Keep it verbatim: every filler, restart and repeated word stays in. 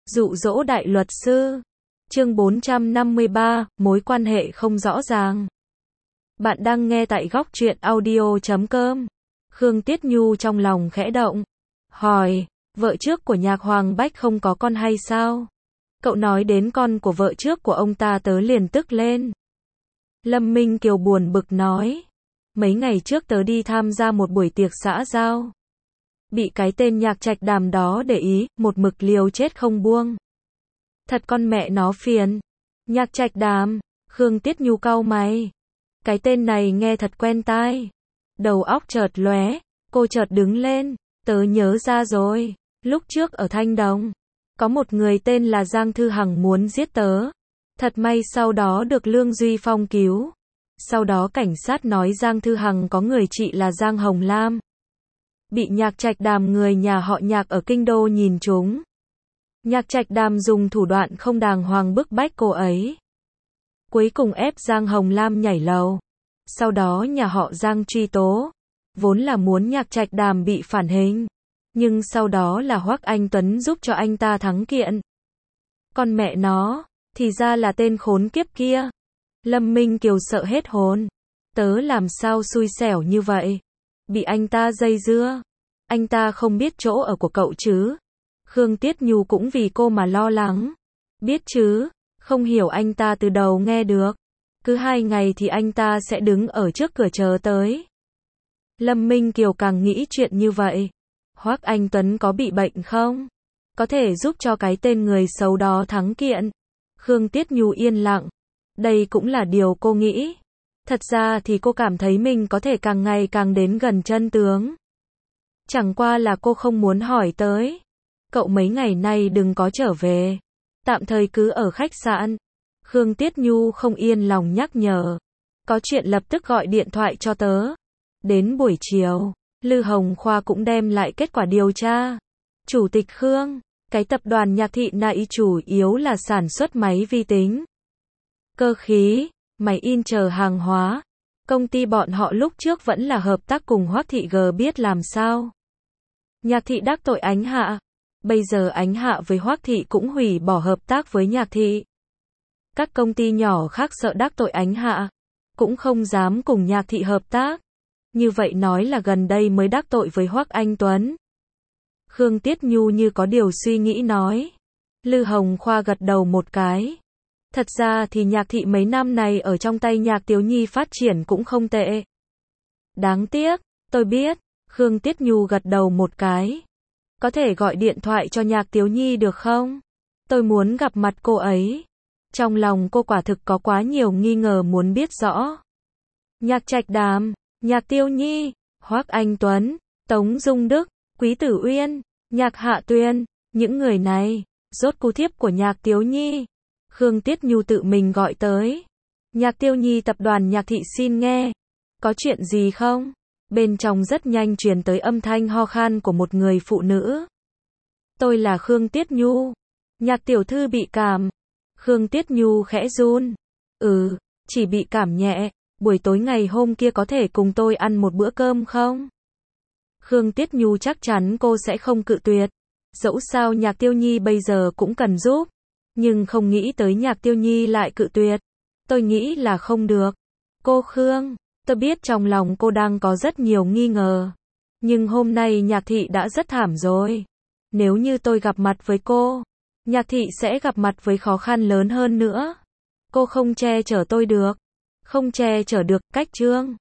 Dụ dỗ đại luật sư. Chương bốn trăm năm mươi ba, mối quan hệ không rõ ràng. Bạn đang nghe tại góc truyện audio chấm com. Khương Tiết Nhu trong lòng khẽ động. Hỏi, vợ trước của Nhạc Hoàng Bách không có con hay sao? Cậu nói đến con của vợ trước của ông ta tớ liền tức lên. Lâm Minh Kiều buồn bực nói. Mấy ngày trước tớ đi tham gia một buổi tiệc xã giao. Bị cái tên Nhạc Trạch Đàm đó để ý, một mực liều chết không buông. Thật con mẹ nó phiền. Nhạc Trạch Đàm, Khương Tiết Nhu cau mày. Cái tên này nghe thật quen tai. Đầu óc chợt lóe, cô chợt đứng lên. Tớ nhớ ra rồi, lúc trước ở Thanh Đồng, có một người tên là Giang Thư Hằng muốn giết tớ. Thật may sau đó được Lương Duy Phong cứu. Sau đó cảnh sát nói Giang Thư Hằng có người chị là Giang Hồng Lam. Bị Nhạc Trạch Đàm người nhà họ Nhạc ở Kinh Đô nhìn trúng. Nhạc Trạch Đàm dùng thủ đoạn không đàng hoàng bức bách cô ấy. Cuối cùng ép Giang Hồng Lam nhảy lầu. Sau đó nhà họ Giang truy tố. Vốn là muốn Nhạc Trạch Đàm bị phản hình. Nhưng sau đó là Hoắc Anh Tuấn giúp cho anh ta thắng kiện. Con mẹ nó, thì ra là tên khốn kiếp kia. Lâm Minh Kiều sợ hết hồn. Tớ làm sao xui xẻo như vậy? Bị anh ta dây dưa. Anh ta không biết chỗ ở của cậu chứ? Khương Tiết Nhu cũng vì cô mà lo lắng. Biết chứ, không hiểu anh ta từ đầu nghe được. Cứ hai ngày thì anh ta sẽ đứng ở trước cửa chờ tới. Lâm Minh Kiều càng nghĩ chuyện như vậy. Hoắc Anh Tuấn có bị bệnh không? Có thể giúp cho cái tên người xấu đó thắng kiện. Khương Tiết Nhu yên lặng. Đây cũng là điều cô nghĩ. Thật ra thì cô cảm thấy mình có thể càng ngày càng đến gần chân tướng. Chẳng qua là cô không muốn hỏi tới. Cậu mấy ngày nay đừng có trở về. Tạm thời cứ ở khách sạn. Khương Tiết Nhu không yên lòng nhắc nhở. Có chuyện lập tức gọi điện thoại cho tớ. Đến buổi chiều, Lư Hồng Khoa cũng đem lại kết quả điều tra. Chủ tịch Khương, cái tập đoàn Nhạc Thị này chủ yếu là sản xuất máy vi tính, cơ khí, máy in chờ hàng hóa. Công ty bọn họ lúc trước vẫn là hợp tác cùng Hoắc Thị G biết làm sao. Nhạc Thị đắc tội Ánh Hạ. Bây giờ Ánh Hạ với Hoắc Thị cũng hủy bỏ hợp tác với Nhạc Thị. Các công ty nhỏ khác sợ đắc tội Ánh Hạ, cũng không dám cùng Nhạc Thị hợp tác. Như vậy nói là gần đây mới đắc tội với Hoắc Anh Tuấn. Khương Tiết Nhu như có điều suy nghĩ nói. Lư Hồng Khoa gật đầu một cái. Thật ra thì Nhạc Thị mấy năm này ở trong tay Nhạc Tiếu Nhi phát triển cũng không tệ. Đáng tiếc, tôi biết. Khương Tiết Nhu gật đầu một cái. Có thể gọi điện thoại cho Nhạc Tiếu Nhi được không? Tôi muốn gặp mặt cô ấy. Trong lòng cô quả thực có quá nhiều nghi ngờ muốn biết rõ. Nhạc Trạch Đàm, Nhạc Tiếu Nhi, Hoắc Anh Tuấn, Tống Dung Đức, Quý Tử Uyên, Nhạc Hạ Tuyên, những người này, rốt cú thiếp của Nhạc Tiếu Nhi. Khương Tiết Nhu tự mình gọi tới. Nhạc Tiếu Nhi tập đoàn Nhạc Thị xin nghe. Có chuyện gì không? Bên trong rất nhanh truyền tới âm thanh ho khan của một người phụ nữ. Tôi là Khương Tiết Nhu. Nhạc tiểu thư bị cảm. Khương Tiết Nhu khẽ run. Ừ, chỉ bị cảm nhẹ. Buổi tối ngày hôm kia có thể cùng tôi ăn một bữa cơm không? Khương Tiết Nhu chắc chắn cô sẽ không cự tuyệt. Dẫu sao Nhạc Tiếu Nhi bây giờ cũng cần giúp. Nhưng không nghĩ tới Nhạc Tiếu Nhi lại cự tuyệt. Tôi nghĩ là không được. Cô Khương, tôi biết trong lòng cô đang có rất nhiều nghi ngờ. Nhưng hôm nay Nhạc Thị đã rất thảm rồi. Nếu như tôi gặp mặt với cô, Nhạc Thị sẽ gặp mặt với khó khăn lớn hơn nữa. Cô không che chở tôi được. Không che chở được, cách trương.